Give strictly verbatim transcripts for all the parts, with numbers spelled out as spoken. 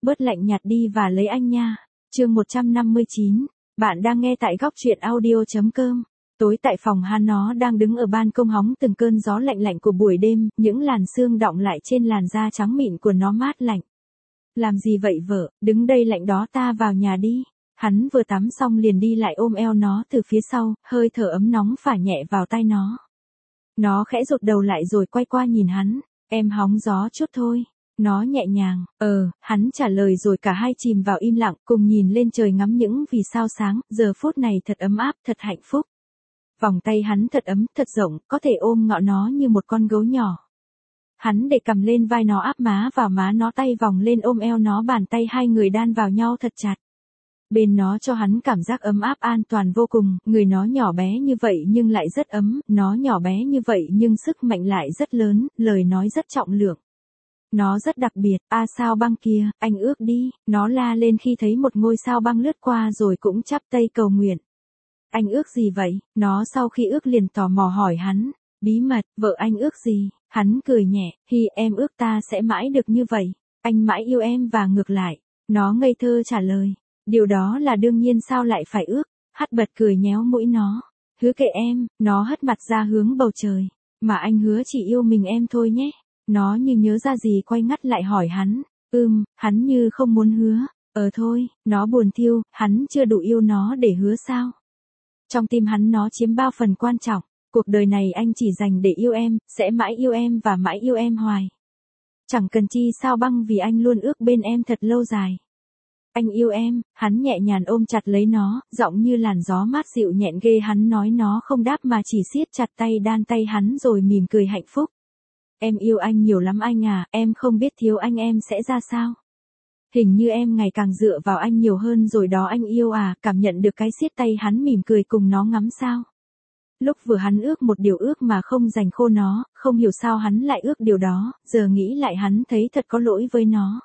bớt lạnh nhạt đi và lấy anh nha. Chương một trăm năm mươi chín. Bạn đang nghe tại góc truyện audio.com. Tối tại phòng hắn, nó đang đứng ở ban công hóng từng cơn gió lạnh lạnh của buổi đêm, những làn sương đọng lại trên làn da trắng mịn của nó mát lạnh. Làm gì vậy vợ, đứng đây lạnh đó, ta vào nhà đi. Hắn vừa tắm xong liền đi lại ôm eo nó từ phía sau, hơi thở ấm nóng phả nhẹ vào tai nó. Nó khẽ rụt đầu lại rồi quay qua nhìn hắn, em hóng gió chút thôi. Nó nhẹ nhàng, ờ, hắn trả lời rồi cả hai chìm vào im lặng, cùng nhìn lên trời ngắm những vì sao sáng, giờ phút này thật ấm áp, thật hạnh phúc. Vòng tay hắn thật ấm, thật rộng, có thể ôm ngọ nó như một con gấu nhỏ. Hắn để cầm lên vai nó, áp má vào má nó, tay vòng lên ôm eo nó, bàn tay hai người đan vào nhau thật chặt. Bên nó cho hắn cảm giác ấm áp an toàn vô cùng, người nó nhỏ bé như vậy nhưng lại rất ấm, nó nhỏ bé như vậy nhưng sức mạnh lại rất lớn, lời nói rất trọng lượng. Nó rất đặc biệt, a sao băng kia, anh ước đi, nó la lên khi thấy một ngôi sao băng lướt qua rồi cũng chắp tay cầu nguyện. Anh ước gì vậy? Nó sau khi ước liền tò mò hỏi hắn, bí mật, vợ anh ước gì? Hắn cười nhẹ, hi em ước ta sẽ mãi được như vậy, anh mãi yêu em và ngược lại. Nó ngây thơ trả lời, điều đó là đương nhiên, sao lại phải ước? Hắt bật cười nhéo mũi nó, hứa kệ em, nó hất mặt ra hướng bầu trời, mà anh hứa chỉ yêu mình em thôi nhé. Nó như nhớ ra gì quay ngắt lại hỏi hắn, ừm, hắn như không muốn hứa, ờ thôi, nó buồn thiêu, hắn chưa đủ yêu nó để hứa sao? Trong tim hắn nó chiếm bao phần quan trọng, cuộc đời này anh chỉ dành để yêu em, sẽ mãi yêu em và mãi yêu em hoài. Chẳng cần chi sao băng vì anh luôn ước bên em thật lâu dài. Anh yêu em, hắn nhẹ nhàng ôm chặt lấy nó, giọng như làn gió mát dịu nhẹn ghê. Hắn nói nó không đáp mà chỉ siết chặt tay đan tay hắn rồi mỉm cười hạnh phúc. Em yêu anh nhiều lắm anh à, em không biết thiếu anh em sẽ ra sao. Hình như em ngày càng dựa vào anh nhiều hơn rồi đó anh yêu à, cảm nhận được cái siết tay hắn mỉm cười cùng nó ngắm sao. Lúc vừa hắn ước một điều ước mà không dành khô nó, không hiểu sao hắn lại ước điều đó, giờ nghĩ lại hắn thấy thật có lỗi với nó.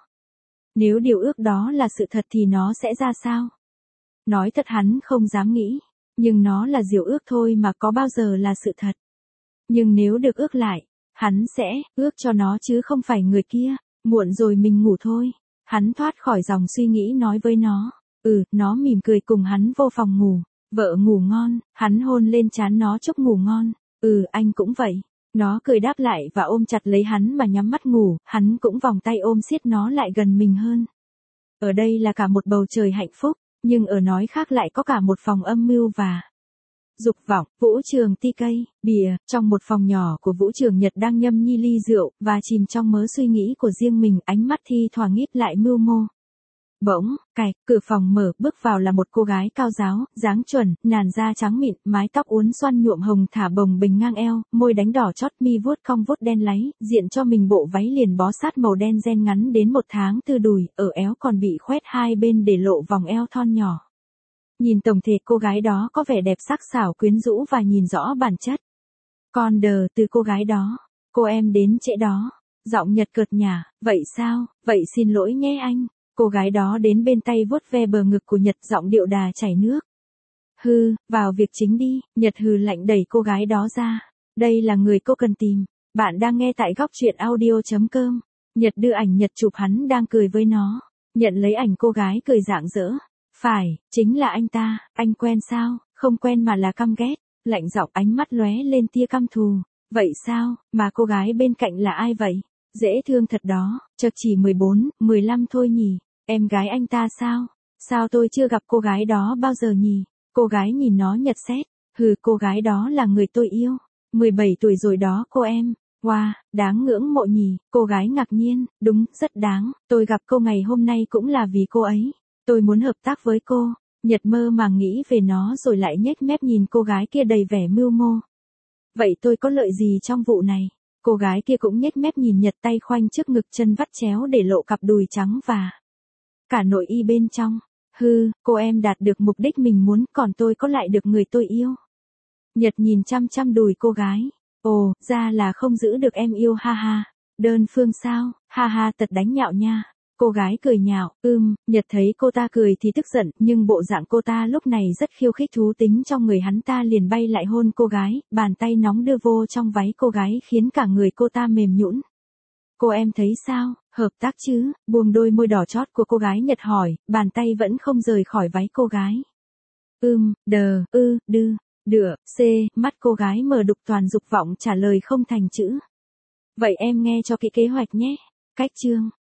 Nếu điều ước đó là sự thật thì nó sẽ ra sao? Nói thật hắn không dám nghĩ, nhưng nó là điều ước thôi mà có bao giờ là sự thật. Nhưng nếu được ước lại, hắn sẽ ước cho nó chứ không phải người kia. Muộn rồi mình ngủ thôi. Hắn thoát khỏi dòng suy nghĩ nói với nó. Ừ, nó mỉm cười cùng hắn vô phòng ngủ. Vợ ngủ ngon, hắn hôn lên trán nó chúc ngủ ngon. Ừ, anh cũng vậy. Nó cười đáp lại và ôm chặt lấy hắn mà nhắm mắt ngủ, hắn cũng vòng tay ôm siết nó lại gần mình hơn. Ở đây là cả một bầu trời hạnh phúc, nhưng ở nói khác lại có cả một phòng âm mưu và dục vọng. Vũ Trường ti cây, bìa, trong một phòng nhỏ của Vũ Trường Nhật đang nhâm nhi ly rượu, và chìm trong mớ suy nghĩ của riêng mình, ánh mắt thi thoảng híp lại mưu mô. Bỗng, cạch, cửa phòng mở, bước vào là một cô gái cao ráo, dáng chuẩn, làn da trắng mịn, mái tóc uốn xoăn nhuộm hồng thả bồng bềnh ngang eo, môi đánh đỏ chót, mi vuốt cong vuốt đen láy, diện cho mình bộ váy liền bó sát màu đen ren ngắn đến một tháng từ đùi, ở éo còn bị khoét hai bên để lộ vòng eo thon nhỏ. Nhìn tổng thể cô gái đó có vẻ đẹp sắc sảo quyến rũ và nhìn rõ bản chất. Còn đờ từ cô gái đó, cô em đến trễ đó, giọng Nhật cợt nhả, vậy sao, vậy xin lỗi nhé anh. Cô gái đó đến bên tay vuốt ve bờ ngực của Nhật, giọng điệu đà chảy nước. Hư, vào việc chính đi, Nhật hừ lạnh đẩy cô gái đó ra. Đây là người cô cần tìm. Bạn đang nghe tại góc truyện audio.com. Nhật đưa ảnh Nhật chụp hắn đang cười với nó. Nhận lấy ảnh cô gái cười rạng rỡ. Phải, chính là anh ta, anh quen sao, không quen mà là căm ghét. Lạnh giọng, ánh mắt lóe lên tia căm thù. Vậy sao, mà cô gái bên cạnh là ai vậy? Dễ thương thật đó, chợt chỉ mười bốn, mười lăm thôi nhỉ. Em gái anh ta sao? Sao tôi chưa gặp cô gái đó bao giờ nhỉ? Cô gái nhìn nó nhật xét. Hừ, cô gái đó là người tôi yêu. mười bảy tuổi rồi đó cô em. Wow, đáng ngưỡng mộ nhỉ. Cô gái ngạc nhiên. Đúng, rất đáng. Tôi gặp cô ngày hôm nay cũng là vì cô ấy. Tôi muốn hợp tác với cô. Nhật mơ màng nghĩ về nó rồi lại nhếch mép nhìn cô gái kia đầy vẻ mưu mô. Vậy tôi có lợi gì trong vụ này? Cô gái kia cũng nhếch mép nhìn Nhật, tay khoanh trước ngực, chân vắt chéo để lộ cặp đùi trắng và cả nội y bên trong. Hư, cô em đạt được mục đích mình muốn, còn tôi có lại được người tôi yêu. Nhật nhìn chăm chăm đùi cô gái. Ồ, ra là không giữ được em yêu ha ha. Đơn phương sao, ha ha tật đánh nhạo nha. Cô gái cười nhạo, ưm, Nhật thấy cô ta cười thì tức giận, nhưng bộ dạng cô ta lúc này rất khiêu khích, thú tính trong người hắn ta liền bay lại hôn cô gái, bàn tay nóng đưa vô trong váy cô gái khiến cả người cô ta mềm nhũn. Cô em thấy sao, Hợp tác chứ, buông đôi môi đỏ chót của cô gái Nhật hỏi, bàn tay vẫn không rời khỏi váy cô gái. Ưm, đờ, ư, đư, đựa, c, mắt cô gái mở đục toàn dục vọng trả lời không thành chữ. Vậy em nghe cho kỹ kế hoạch nhé. Cách chương.